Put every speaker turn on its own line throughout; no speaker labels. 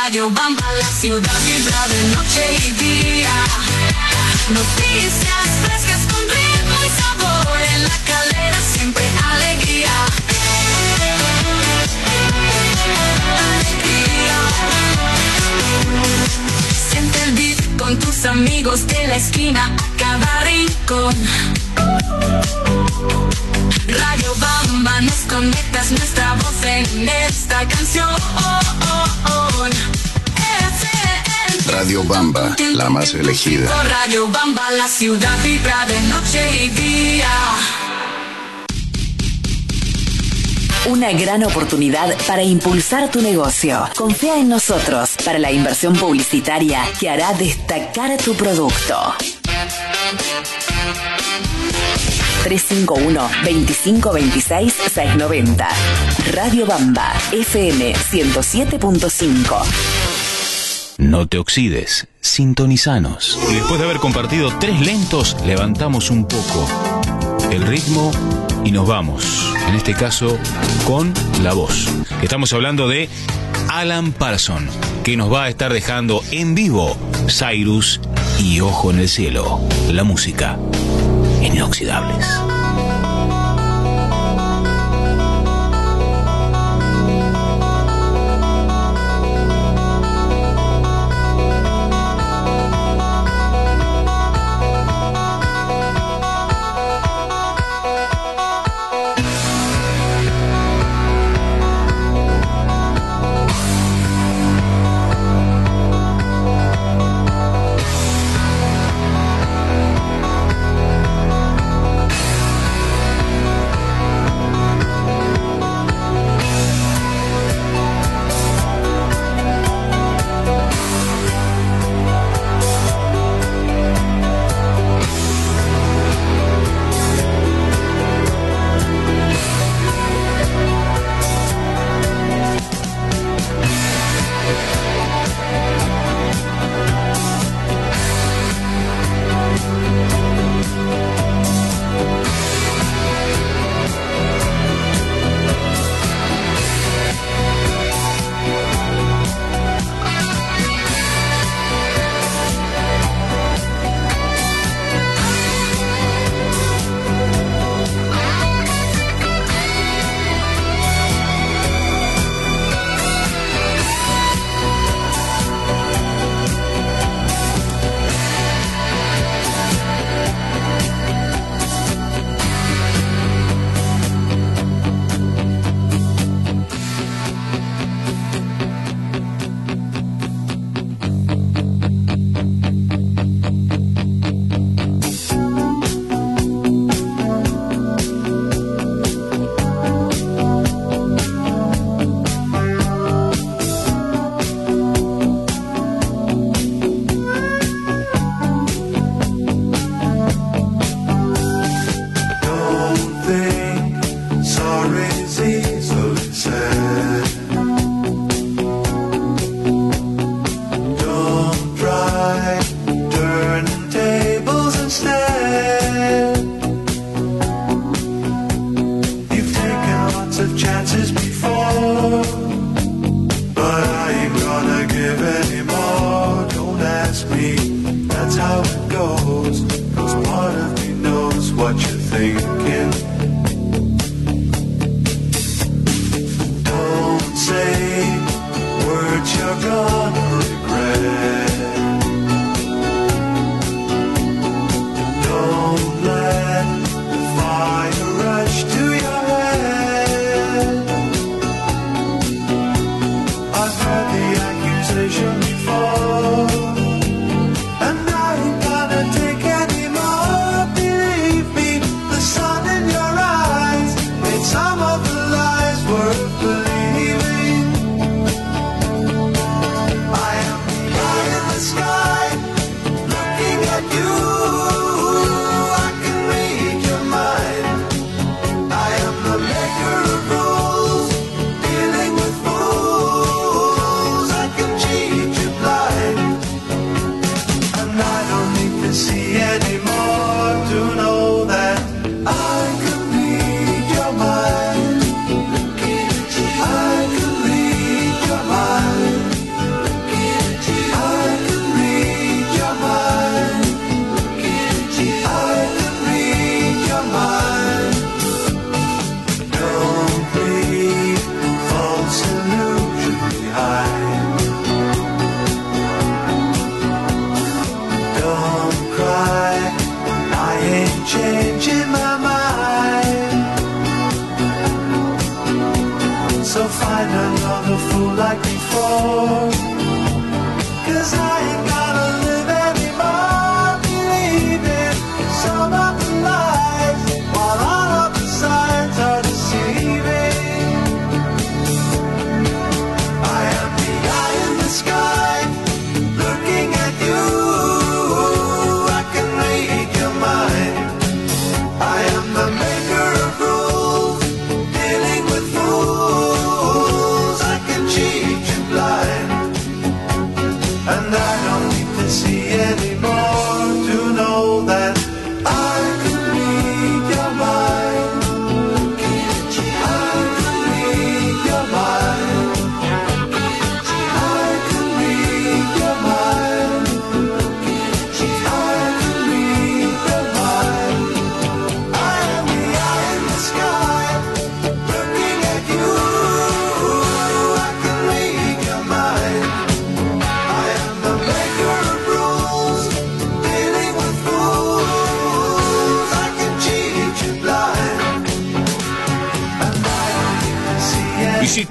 Radio Bamba, la ciudad vibra de noche y día. Noticias frescas con ritmo y sabor. En la calera siempre alegría. Siente el beat con tus amigos de la esquina a cada rincón. Radio Bamba, nos conectas nuestra voz en esta canción.
Radio Bamba, la más elegida.
Radio Bamba, la ciudad vibra de noche y día.
Una gran oportunidad para impulsar tu negocio. Confía en nosotros para la inversión publicitaria que hará destacar tu producto. 351-2526-690. Radio Bamba, FM 107.5.
No te oxides, sintonizanos. Y después de haber compartido 3 lentos, levantamos un poco el ritmo y nos vamos. En este caso, con la voz. Estamos hablando de Alan Parsons, que nos va a estar dejando en vivo Cyrus y Ojo en el Cielo. La música inoxidables.
Cheat.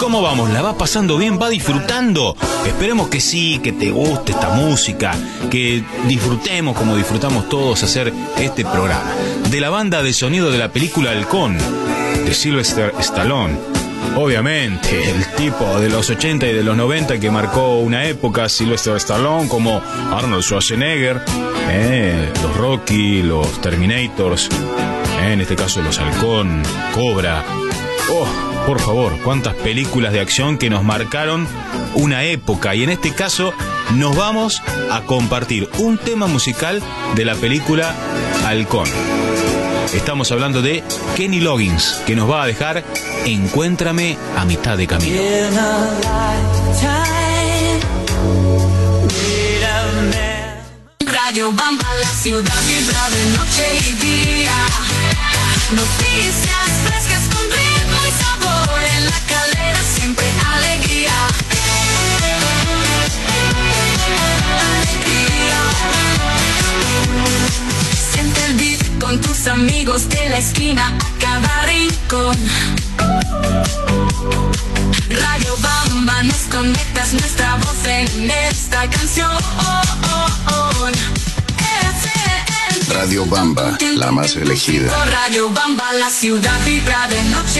¿Cómo vamos? ¿La vas pasando bien? ¿Va disfrutando? Esperemos que sí, que te guste esta música, que disfrutemos como disfrutamos todos hacer este programa. De la banda de sonido de la película Halcón, de Sylvester Stallone. Obviamente, el tipo de los 80 y de los 90 que marcó una época, Sylvester Stallone, como Arnold Schwarzenegger, los Rocky, los Terminators, en este caso los Halcón, Cobra. Oh, por favor, cuántas películas de acción que nos marcaron una época. Y en este caso nos vamos a compartir un tema musical de la película Halcón. Estamos hablando de Kenny Loggins, que nos va a dejar Encuéntrame a mitad de camino.
Radio Bamba, la ciudad vibra de noche y día. Noticias frescas con ritmo y sabor. En la calera siempre alegría. Siente el beat con tus amigos de la esquina, cada rincón. Radio Bamba, nos conectas nuestra voz en esta canción.
Radio Bamba, la más elegida.
Radio Bamba, la ciudad vibra de noche